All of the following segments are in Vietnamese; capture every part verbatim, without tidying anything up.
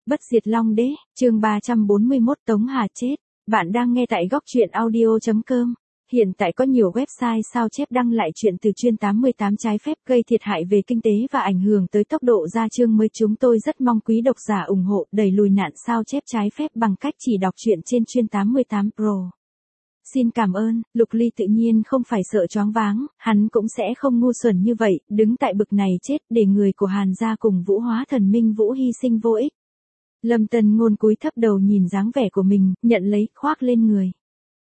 Bất diệt Long Đế, chương ba trăm bốn mươi mốt Tống Hà chết. Bạn đang nghe tại góc truyện audio chấm com. Hiện tại có nhiều website sao chép đăng lại chuyện từ chuyên tám mươi tám trái phép gây thiệt hại về kinh tế và ảnh hưởng tới tốc độ ra chương mới. Chúng tôi rất mong quý độc giả ủng hộ đẩy lùi nạn sao chép trái phép bằng cách chỉ đọc truyện trên chuyên tám mươi tám Pro. Xin cảm ơn. Lục Ly tự nhiên không phải sợ choáng váng, hắn cũng sẽ không ngu xuẩn như vậy, đứng tại bực này chết để người của Hàn gia cùng Vũ Hóa Thần Minh Vũ hy sinh vô ích. Lâm Tân Ngôn cúi thấp đầu nhìn dáng vẻ của mình, nhận lấy, khoác lên người.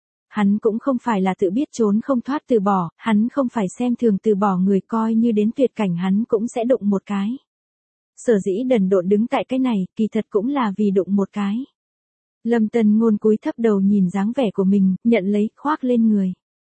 Hắn cũng không phải là tự biết trốn không thoát từ bỏ, hắn không phải xem thường từ bỏ người, coi như đến tuyệt cảnh hắn cũng sẽ đụng một cái. Sở dĩ đần độn đứng tại cái này, kỳ thật cũng là vì đụng một cái. Lâm Tân Ngôn cúi thấp đầu nhìn dáng vẻ của mình, nhận lấy, khoác lên người.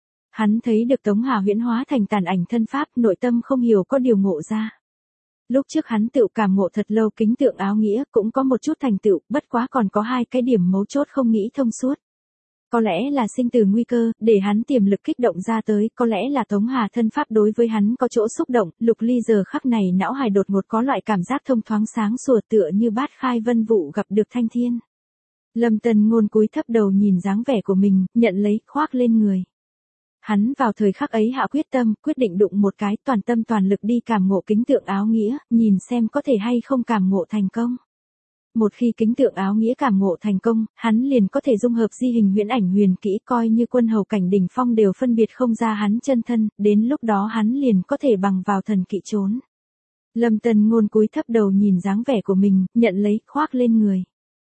Hắn thấy được Tống Hà huyễn hóa thành tàn ảnh thân pháp, nội tâm không hiểu có điều ngộ ra. Lúc trước hắn tự cảm ngộ thật lâu kính tượng áo nghĩa, cũng có một chút thành tựu, bất quá còn có hai cái điểm mấu chốt không nghĩ thông suốt. Có lẽ là sinh tử nguy cơ, để hắn tiềm lực kích động ra tới, có lẽ là Tống Hà thân pháp đối với hắn có chỗ xúc động. Lục Ly giờ khắc này não hài đột ngột có loại cảm giác thông thoáng sáng sủa, tựa như bát khai vân vụ gặp được thanh thiên. Lâm Tân Ngôn cúi thấp đầu nhìn dáng vẻ của mình, nhận lấy, khoác lên người. Hắn vào thời khắc ấy hạ quyết tâm, quyết định đụng một cái, toàn tâm toàn lực đi cảm ngộ kính tượng áo nghĩa, nhìn xem có thể hay không cảm ngộ thành công. Một khi kính tượng áo nghĩa cảm ngộ thành công, hắn liền có thể dung hợp di hình huyễn ảnh huyền kỹ, coi như quân hầu cảnh đỉnh phong đều phân biệt không ra hắn chân thân, đến lúc đó hắn liền có thể bằng vào thần kỵ trốn. Lâm Tân Ngôn cúi thấp đầu nhìn dáng vẻ của mình, nhận lấy, khoác lên người.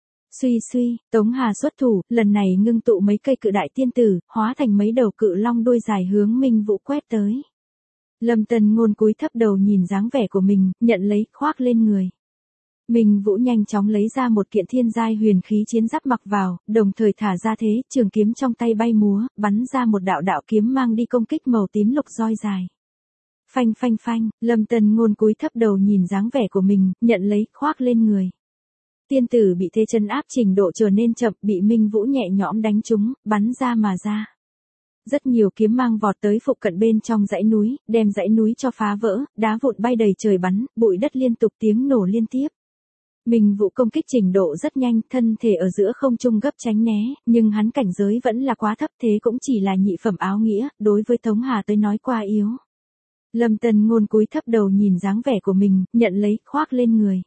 Suy suy, Tống Hà xuất thủ, lần này ngưng tụ mấy cây cự đại tiên tử, hóa thành mấy đầu cự long đuôi dài hướng Minh Vũ quét tới. Lâm Tân Ngôn cúi thấp đầu nhìn dáng vẻ của mình, nhận lấy, khoác lên người. Minh Vũ nhanh chóng lấy ra một kiện thiên giai huyền khí chiến giáp mặc vào, đồng thời thả ra thế, trường kiếm trong tay bay múa, bắn ra một đạo đạo kiếm mang đi công kích màu tím lục roi dài. Phanh phanh phanh, Lâm Tân Ngôn cúi thấp đầu nhìn dáng vẻ của mình, nhận lấy, khoác lên người. Tiên tử bị thế chân áp trình độ trở nên chậm, bị Minh Vũ nhẹ nhõm đánh trúng, bắn ra mà ra. Rất nhiều kiếm mang vọt tới phụ cận bên trong dãy núi, đem dãy núi cho phá vỡ, đá vụn bay đầy trời bắn, bụi đất liên tục tiếng nổ liên tiếp. Minh Vũ công kích trình độ rất nhanh, thân thể ở giữa không trung gấp tránh né, nhưng hắn cảnh giới vẫn là quá thấp, thế cũng chỉ là nhị phẩm áo nghĩa, đối với Tống Hà tới nói quá yếu. Lâm Tân Ngôn cúi thấp đầu nhìn dáng vẻ của mình, nhận lấy, khoác lên người.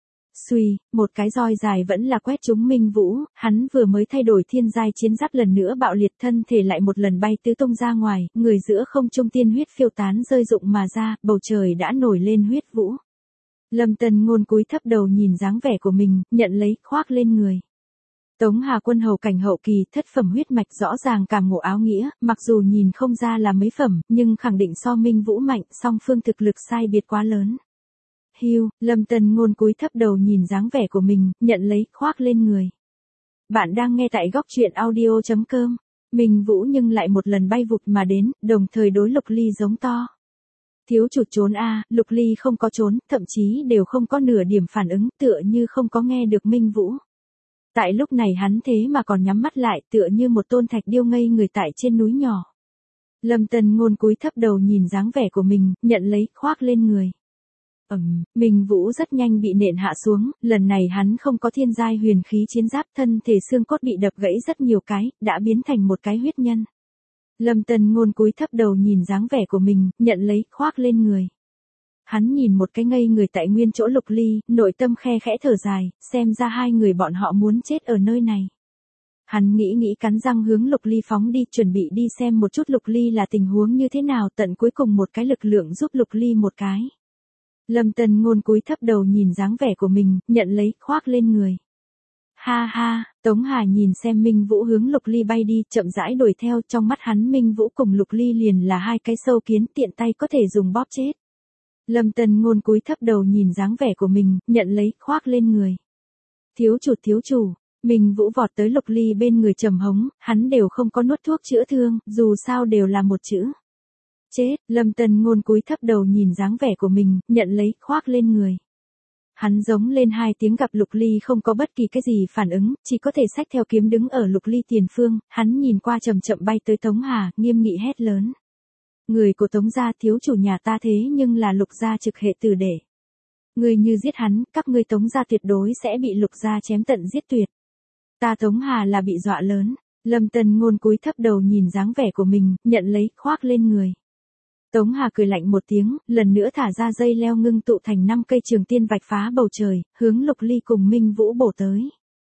Suy, một cái roi dài vẫn là quét trúng Minh Vũ, hắn vừa mới thay đổi thiên giai chiến giáp lần nữa bạo liệt, thân thể lại một lần bay tứ tung ra ngoài, người giữa không trung tiên huyết phiêu tán rơi rụng mà ra, bầu trời đã nổi lên huyết vũ. Lâm Tân Ngôn cúi thấp đầu nhìn dáng vẻ của mình, nhận lấy, khoác lên người. Tống Hà quân hầu cảnh hậu kỳ, thất phẩm huyết mạch, rõ ràng cảm ngộ áo nghĩa, mặc dù nhìn không ra là mấy phẩm, nhưng khẳng định so Minh Vũ mạnh, song phương thực lực sai biệt quá lớn. Hiu, Lâm Tân Ngôn cúi thấp đầu nhìn dáng vẻ của mình, nhận lấy, khoác lên người. Bạn đang nghe tại góc truyện audio chấm com. Minh Vũ nhưng lại một lần bay vụt mà đến, đồng thời đối Lục Ly giống to. Thiếu chủ trốn a. Lục Ly không có trốn, thậm chí đều không có nửa điểm phản ứng, tựa như không có nghe được Minh Vũ. Tại lúc này hắn thế mà còn nhắm mắt lại, tựa như một tôn thạch điêu ngây người tại trên núi nhỏ. Lâm Tân Ngôn cúi thấp đầu nhìn dáng vẻ của mình, nhận lấy, khoác lên người. Ầm, Minh Vũ rất nhanh bị nện hạ xuống, lần này hắn không có thiên giai huyền khí chiến giáp, thân thể xương cốt bị đập gãy rất nhiều cái, đã biến thành một cái huyết nhân. Lâm Tân Ngôn cúi thấp đầu nhìn dáng vẻ của mình, nhận lấy, khoác lên người. Hắn nhìn một cái ngây người tại nguyên chỗ Lục Ly, nội tâm khe khẽ thở dài, xem ra hai người bọn họ muốn chết ở nơi này. Hắn nghĩ nghĩ cắn răng hướng Lục Ly phóng đi, chuẩn bị đi xem một chút Lục Ly là tình huống như thế nào, tận cuối cùng một cái lực lượng giúp Lục Ly một cái. Lâm Tân Ngôn cúi thấp đầu nhìn dáng vẻ của mình, nhận lấy, khoác lên người. Ha ha, Tống Hà nhìn xem Minh Vũ hướng Lục Ly bay đi, chậm rãi đuổi theo, trong mắt hắn Minh Vũ cùng Lục Ly liền là hai cái sâu kiến, tiện tay có thể dùng bóp chết. Lâm Tân Ngôn cúi thấp đầu nhìn dáng vẻ của mình, nhận lấy, khoác lên người. Thiếu chủ thiếu chủ, Minh Vũ vọt tới Lục Ly bên người trầm hống, hắn đều không có nuốt thuốc chữa thương, dù sao đều là một chữ. Chết, Lâm Tân Ngôn cúi thấp đầu nhìn dáng vẻ của mình, nhận lấy, khoác lên người. Hắn giống lên hai tiếng, gặp Lục Ly không có bất kỳ cái gì phản ứng, chỉ có thể xách theo kiếm đứng ở Lục Ly tiền phương, hắn nhìn qua chậm chậm bay tới Tống Hà, nghiêm nghị hét lớn. Người của Tống gia, thiếu chủ nhà ta thế nhưng là Lục gia trực hệ tử đệ. Ngươi như giết hắn, các ngươi Tống gia tuyệt đối sẽ bị Lục gia chém tận giết tuyệt. Ta Tống Hà là bị dọa lớn. Lâm Tân Ngôn cúi thấp đầu nhìn dáng vẻ của mình, nhận lấy, khoác lên người. Tống Hà cười lạnh một tiếng, lần nữa thả ra dây leo ngưng tụ thành năm cây trường tiên vạch phá bầu trời, hướng Lục Ly cùng Minh Vũ bổ tới.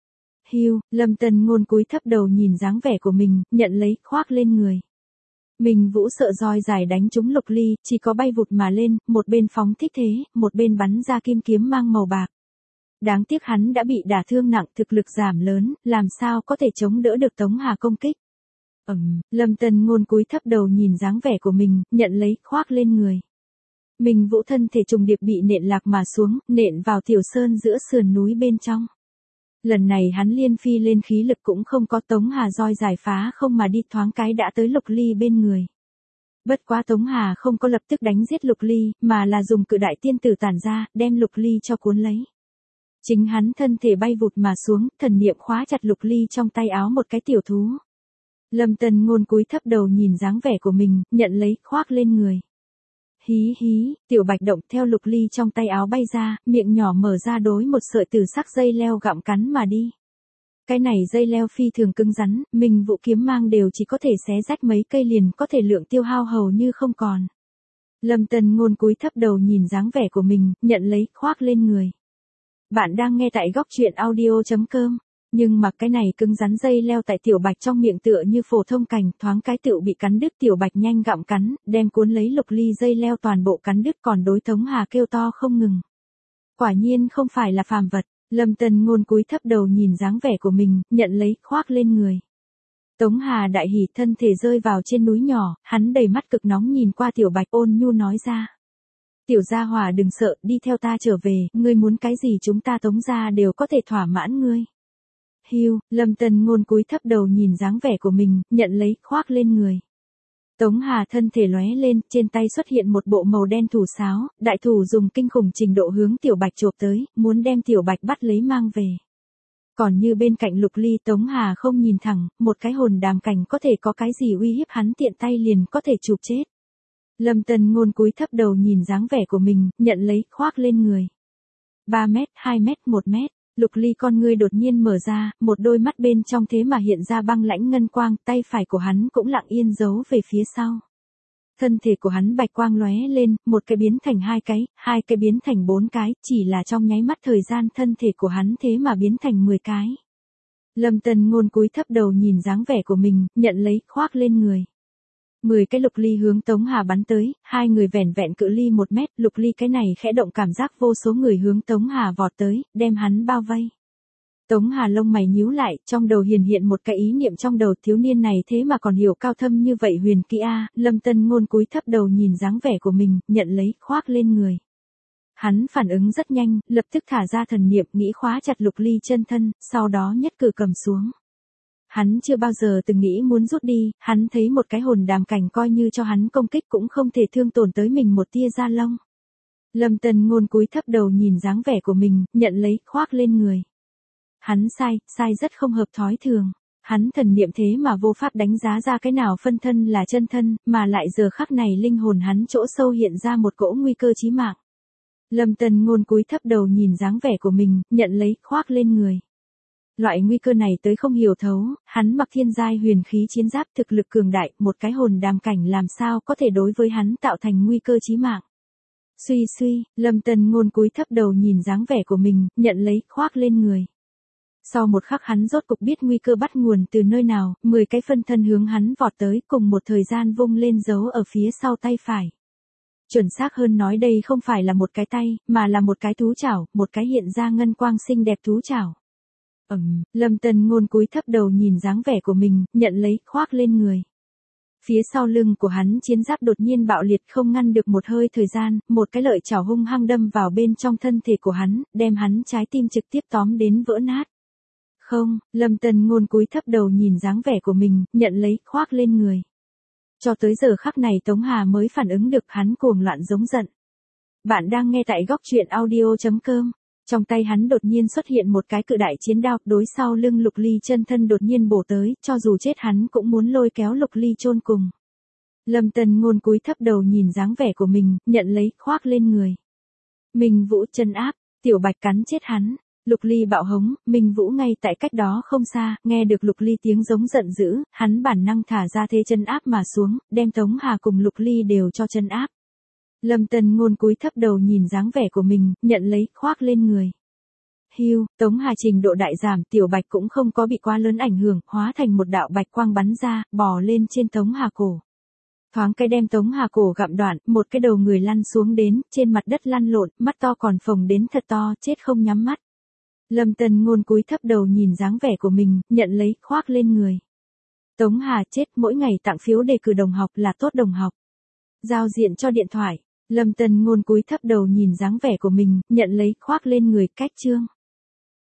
Hiu, Lâm Tân Ngôn cúi thấp đầu nhìn dáng vẻ của mình, nhận lấy, khoác lên người. Minh Vũ sợ roi dài đánh trúng Lục Ly, chỉ có bay vụt mà lên, một bên phóng thích thế, một bên bắn ra kim kiếm mang màu bạc. Đáng tiếc hắn đã bị đả thương nặng, thực lực giảm lớn, làm sao có thể chống đỡ được Tống Hà công kích. Ừm, Lâm Tân Ngôn cúi thấp đầu nhìn dáng vẻ của mình, nhận lấy, khoác lên người. Minh Vũ thân thể trùng điệp bị nện lạc mà xuống, nện vào tiểu sơn giữa sườn núi bên trong. Lần này hắn liên phi lên khí lực cũng không có, Tống Hà roi giải phá không mà đi, thoáng cái đã tới Lục Ly bên người. Bất quá Tống Hà không có lập tức đánh giết Lục Ly, mà là dùng cự đại tiên tử tản ra, đem Lục Ly cho cuốn lấy. Chính hắn thân thể bay vụt mà xuống, thần niệm khóa chặt Lục Ly trong tay áo một cái tiểu thú. Lâm Tân Ngôn cúi thấp đầu nhìn dáng vẻ của mình, nhận lấy, khoác lên người. Hí hí, tiểu bạch động theo Lục Ly trong tay áo bay ra, miệng nhỏ mở ra đối một sợi tử sắc dây leo gặm cắn mà đi. Cái này dây leo phi thường cứng rắn, Minh Vũ kiếm mang đều chỉ có thể xé rách mấy cây liền, có thể lượng tiêu hao hầu như không còn. Lâm Tân Ngôn cúi thấp đầu nhìn dáng vẻ của mình, nhận lấy, khoác lên người. Bạn đang nghe tại góc truyện audio chấm com. Nhưng mà cái này cứng rắn dây leo tại tiểu bạch trong miệng tựa như phổ thông cành, thoáng cái tựu bị cắn đứt, tiểu bạch nhanh gặm cắn, đem cuốn lấy Lục Ly dây leo toàn bộ cắn đứt, còn đối Tống Hà kêu to không ngừng. Quả nhiên không phải là phàm vật. Lâm Tân Ngôn cúi thấp đầu nhìn dáng vẻ của mình, nhận lấy, khoác lên người. Tống Hà đại hỉ, thân thể rơi vào trên núi nhỏ, hắn đầy mắt cực nóng nhìn qua tiểu bạch, ôn nhu nói ra. Tiểu gia hỏa đừng sợ, đi theo ta trở về, ngươi muốn cái gì chúng ta Tống gia đều có thể thỏa mãn ngươi. Hiu, Lâm Tân Ngôn cúi thấp đầu nhìn dáng vẻ của mình, nhận lấy, khoác lên người. Tống Hà thân thể lóe lên, trên tay xuất hiện một bộ màu đen thủ sáo, đại thủ dùng kinh khủng trình độ hướng tiểu bạch chộp tới, muốn đem tiểu bạch bắt lấy mang về. Còn như bên cạnh Lục Ly, Tống Hà không nhìn thẳng, một cái hồn đàm cảnh có thể có cái gì uy hiếp hắn, tiện tay liền có thể chụp chết. Lâm Tân Ngôn cúi thấp đầu nhìn dáng vẻ của mình, nhận lấy, khoác lên người. ba mét, hai mét, một mét. Lục Ly con ngươi đột nhiên mở ra, một đôi mắt bên trong thế mà hiện ra băng lãnh ngân quang, tay phải của hắn cũng lặng yên giấu về phía sau. Thân thể của hắn bạch quang lóe lên, một cái biến thành hai cái, hai cái biến thành bốn cái, chỉ là trong nháy mắt thời gian thân thể của hắn thế mà biến thành mười cái. Lâm Tân Ngôn cúi thấp đầu nhìn dáng vẻ của mình, nhận lấy, khoác lên người. Mười cái Lục Ly hướng Tống Hà bắn tới, hai người vẻn vẹn cự ly một mét, Lục Ly cái này khẽ động cảm giác vô số người hướng Tống Hà vọt tới, đem hắn bao vây. Tống Hà lông mày nhíu lại, trong đầu hiển hiện một cái ý niệm trong đầu, thiếu niên này thế mà còn hiểu cao thâm như vậy huyền kỹ a. Lâm Tân Ngôn cúi thấp đầu nhìn dáng vẻ của mình, nhận lấy, khoác lên người. Hắn phản ứng rất nhanh, lập tức thả ra thần niệm, nghĩ khóa chặt Lục Ly chân thân, sau đó nhất cử cầm xuống. Hắn chưa bao giờ từng nghĩ muốn rút đi, hắn thấy một cái hồn đàm cảnh coi như cho hắn công kích cũng không thể thương tổn tới mình một tia da lông. Lâm Tân Ngôn cúi thấp đầu nhìn dáng vẻ của mình, nhận lấy, khoác lên người. Hắn sai, sai rất không hợp thói thường. Hắn thần niệm thế mà vô pháp đánh giá ra cái nào phân thân là chân thân, mà lại giờ khắc này linh hồn hắn chỗ sâu hiện ra một cỗ nguy cơ chí mạng. Lâm Tân Ngôn cúi thấp đầu nhìn dáng vẻ của mình, nhận lấy, khoác lên người. Loại nguy cơ này tới không hiểu thấu, hắn mặc thiên giai huyền khí chiến giáp, thực lực cường đại, một cái hồn đàm cảnh làm sao có thể đối với hắn tạo thành nguy cơ chí mạng. Suy suy, Lâm Tân Ngôn cúi thấp đầu nhìn dáng vẻ của mình, nhận lấy, khoác lên người. Sau một khắc hắn rốt cục biết nguy cơ bắt nguồn từ nơi nào, mười cái phân thân hướng hắn vọt tới, cùng một thời gian vung lên dấu ở phía sau tay phải. Chuẩn xác hơn nói đây không phải là một cái tay, mà là một cái thú chảo, một cái hiện ra ngân quang xinh đẹp thú chảo. Ừm, Lâm Tân Ngôn cúi thấp đầu nhìn dáng vẻ của mình, nhận lấy, khoác lên người. Phía sau lưng của hắn chiến giáp đột nhiên bạo liệt, không ngăn được một hơi thời gian, một cái lợi chảo hung hăng đâm vào bên trong thân thể của hắn, đem hắn trái tim trực tiếp tóm đến vỡ nát. Không, Lâm Tân Ngôn cúi thấp đầu nhìn dáng vẻ của mình, nhận lấy, khoác lên người. Cho tới giờ khắc này Tống Hà mới phản ứng được, hắn cuồng loạn giống giận. Bạn đang nghe tại góc truyện audio chấm com. Trong tay hắn đột nhiên xuất hiện một cái cự đại chiến đao, đối sau lưng Lục Ly chân thân đột nhiên bổ tới, cho dù chết hắn cũng muốn lôi kéo Lục Ly chôn cùng. Lâm Tân Ngôn cúi thấp đầu nhìn dáng vẻ của mình, nhận lấy, khoác lên người. Minh Vũ trấn áp, Tiểu Bạch cắn chết hắn. Lục Ly bạo hống, Minh Vũ ngay tại cách đó không xa, nghe được Lục Ly tiếng giống giận dữ, hắn bản năng thả ra thế trấn áp mà xuống, đem Tống Hà cùng Lục Ly đều cho trấn áp. Lâm Tân Ngôn cúi thấp đầu nhìn dáng vẻ của mình, nhận lấy, khoác lên người. Hiu, Tống Hà trình độ đại giảm, Tiểu Bạch cũng không có bị quá lớn ảnh hưởng, hóa thành một đạo bạch quang bắn ra, bò lên trên Tống Hà cổ. Thoáng cái đem Tống Hà cổ gặm đoạn, một cái đầu người lăn xuống đến, trên mặt đất lăn lộn, mắt to còn phồng đến thật to, chết không nhắm mắt. Lâm Tân Ngôn cúi thấp đầu nhìn dáng vẻ của mình, nhận lấy, khoác lên người. Tống Hà chết, mỗi ngày tặng phiếu đề cử đồng học là tốt đồng học. Giao diện cho điện thoại. Lâm Tân Ngôn cúi thấp đầu nhìn dáng vẻ của mình, nhận lấy, khoác lên người, cách chương.